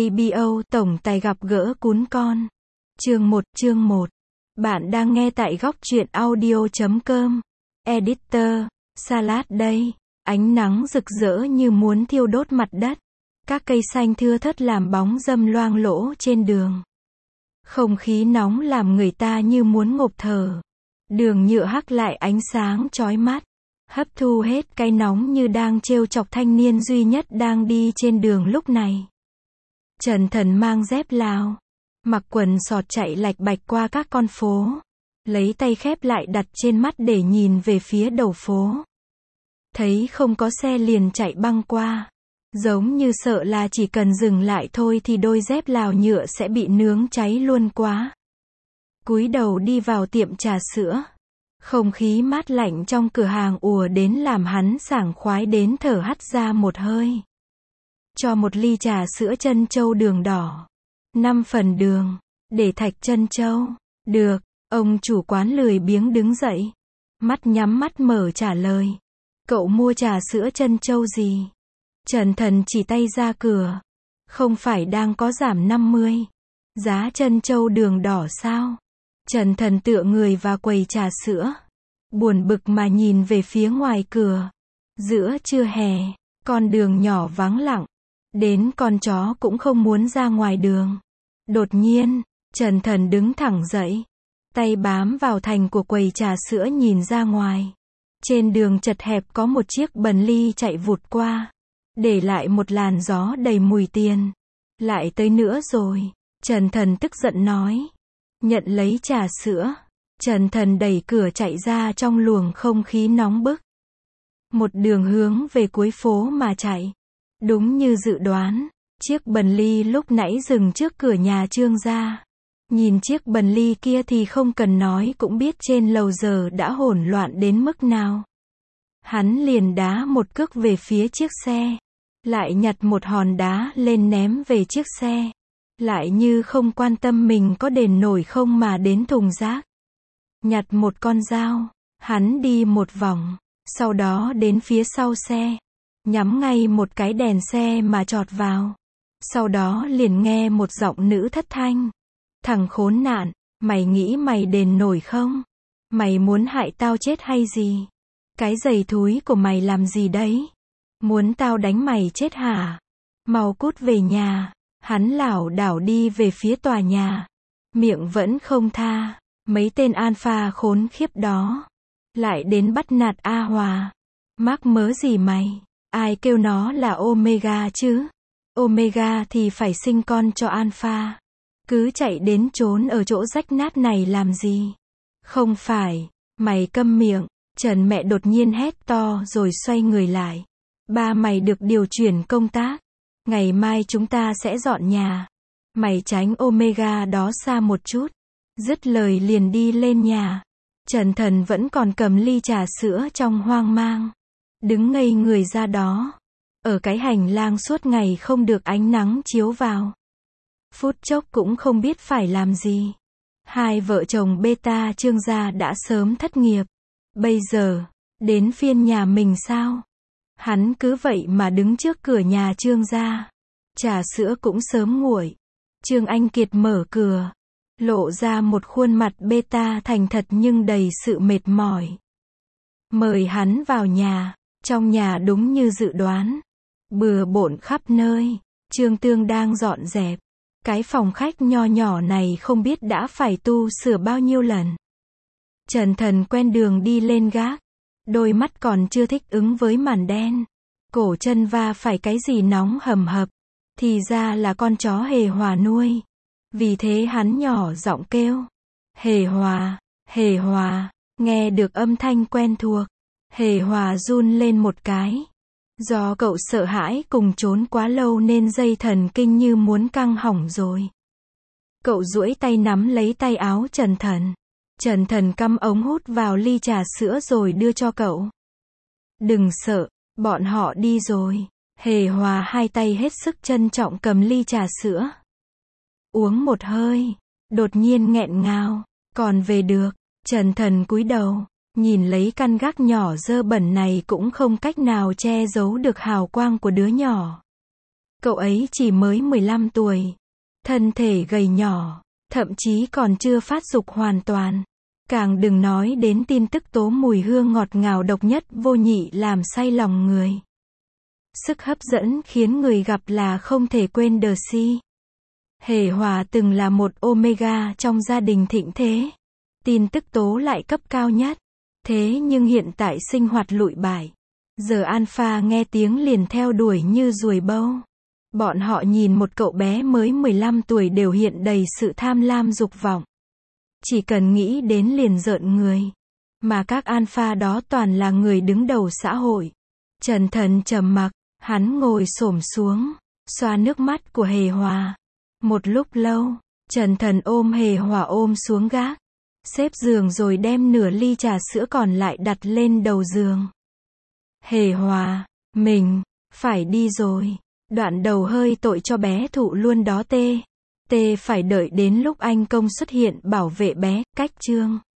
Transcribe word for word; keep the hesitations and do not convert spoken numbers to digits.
ây bê o tổng tài gặp gỡ cún con. Chương một, chương một. Bạn đang nghe tại góc truyện audio chấm com. Editor, Salad đây. Ánh nắng rực rỡ như muốn thiêu đốt mặt đất. Các cây xanh thưa thớt làm bóng râm loang lỗ trên đường. Không khí nóng làm người ta như muốn ngộp thở. Đường nhựa hắc lại ánh sáng chói mắt. Hấp thu hết cái nóng như đang trêu chọc thanh niên duy nhất đang đi trên đường lúc này. Trần Thần mang dép Lào, mặc quần sọt chạy lạch bạch qua các con phố, lấy tay khép lại đặt trên mắt để nhìn về phía đầu phố. Thấy không có xe liền chạy băng qua, giống như sợ là chỉ cần dừng lại thôi thì đôi dép Lào nhựa sẽ bị nướng cháy luôn quá. Cúi đầu đi vào tiệm trà sữa. Không khí mát lạnh trong cửa hàng ùa đến làm hắn sảng khoái đến thở hắt ra một hơi. Cho một ly trà sữa trân châu đường đỏ. Năm phần đường. Để thạch trân châu. Được. Ông chủ quán lười biếng đứng dậy. Mắt nhắm mắt mở trả lời. Cậu mua trà sữa trân châu gì? Trần Thần chỉ tay ra cửa. Không phải đang có giảm năm mươi. Giá trân châu đường đỏ sao? Trần Thần tựa người vào quầy trà sữa. Buồn bực mà nhìn về phía ngoài cửa. Giữa trưa hè, con đường nhỏ vắng lặng. Đến con chó cũng không muốn ra ngoài đường. Đột nhiên, Trần Thần đứng thẳng dậy. Tay bám vào thành của quầy trà sữa nhìn ra ngoài. Trên đường chật hẹp có một chiếc Bentley chạy vụt qua. Để lại một làn gió đầy mùi tiền. Lại tới nữa rồi. Trần Thần tức giận nói. Nhận lấy trà sữa. Trần Thần đẩy cửa chạy ra trong luồng không khí nóng bức. Một đường hướng về cuối phố mà chạy. Đúng như dự đoán, chiếc Bentley lúc nãy dừng trước cửa nhà Trương gia. Nhìn chiếc Bentley kia thì không cần nói cũng biết trên lầu giờ đã hỗn loạn đến mức nào. Hắn liền đá một cước về phía chiếc xe. Lại nhặt một hòn đá lên ném về chiếc xe. Lại như không quan tâm mình có đền nổi không mà đến thùng rác. Nhặt một con dao, hắn đi một vòng, sau đó đến phía sau xe, nhắm ngay một cái đèn xe mà chọt vào. Sau đó liền nghe một giọng nữ thất thanh. Thằng khốn nạn, mày nghĩ mày đền nổi không? Mày muốn hại tao chết hay gì? Cái giày thúi của mày làm gì đấy? Muốn tao đánh mày chết hả? Mau cút về nhà. Hắn lảo đảo đi về phía tòa nhà. Miệng vẫn không tha. Mấy tên alpha khốn khiếp đó. Lại đến bắt nạt A Hòa. Mắc mớ gì mày? Ai kêu nó là Omega chứ? Omega thì phải sinh con cho alpha. Cứ chạy đến trốn ở chỗ rách nát này làm gì? Không phải. Mày câm miệng. Trần mẹ đột nhiên hét to rồi xoay người lại. Ba mày được điều chuyển công tác. Ngày mai chúng ta sẽ dọn nhà. Mày tránh Omega đó xa một chút. Dứt lời liền đi lên nhà. Trần Thần vẫn còn cầm ly trà sữa trong hoang mang. Đứng ngây người ra đó. Ở cái hành lang suốt ngày không được ánh nắng chiếu vào. Phút chốc cũng không biết phải làm gì. Hai vợ chồng beta Trương gia đã sớm thất nghiệp. Bây giờ, đến phiên nhà mình sao? Hắn cứ vậy mà đứng trước cửa nhà Trương gia. Trà sữa cũng sớm nguội. Trương Anh Kiệt mở cửa. Lộ ra một khuôn mặt beta thành thật nhưng đầy sự mệt mỏi. Mời hắn vào nhà. Trong nhà đúng như dự đoán. Bừa bộn khắp nơi. Trương Tương đang dọn dẹp. Cái phòng khách nho nhỏ này không biết đã phải tu sửa bao nhiêu lần. Trần Thần quen đường đi lên gác. Đôi mắt còn chưa thích ứng với màn đen. Cổ chân va phải cái gì nóng hầm hập. Thì ra là con chó Hề Hòa nuôi. Vì thế hắn nhỏ giọng kêu. Hề Hòa, Hề Hòa. Nghe được âm thanh quen thuộc. Hề Hòa run lên một cái. Do cậu sợ hãi cùng trốn quá lâu nên dây thần kinh như muốn căng hỏng rồi. Cậu duỗi tay nắm lấy tay áo Trần Thần. Trần Thần cắm ống hút vào ly trà sữa rồi đưa cho cậu. Đừng sợ, bọn họ đi rồi. Hề Hòa hai tay hết sức trân trọng cầm ly trà sữa. Uống một hơi. Đột nhiên nghẹn ngào. Còn về được. Trần Thần cúi đầu. Nhìn lấy căn gác nhỏ dơ bẩn này cũng không cách nào che giấu được hào quang của đứa nhỏ. Cậu ấy chỉ mới mười lăm tuổi. Thân thể gầy nhỏ, thậm chí còn chưa phát dục hoàn toàn. Càng đừng nói đến tin tức tố mùi hương ngọt ngào độc nhất vô nhị làm say lòng người. Sức hấp dẫn khiến người gặp là không thể quên đờ si. Hề Hòa từng là một Omega trong gia đình thịnh thế. Tin tức tố lại cấp cao nhất. Thế nhưng hiện tại sinh hoạt lụi bại. Giờ Alpha nghe tiếng liền theo đuổi như ruồi bâu. Bọn họ nhìn một cậu bé mới mười lăm tuổi đều hiện đầy sự tham lam dục vọng. Chỉ cần nghĩ đến liền rợn người. Mà các Alpha đó toàn là người đứng đầu xã hội. Trần Thần trầm mặc, hắn ngồi xổm xuống, xoa nước mắt của Hề Hòa. Một lúc lâu, Trần Thần ôm Hề Hòa ôm xuống gác, xếp giường rồi đem nửa ly trà sữa còn lại đặt lên đầu giường. Hề Hòa, mình, phải đi rồi. Đoạn đầu hơi tội cho bé thụ luôn đó tê. Tê phải đợi đến lúc anh công xuất hiện bảo vệ bé, cách chương.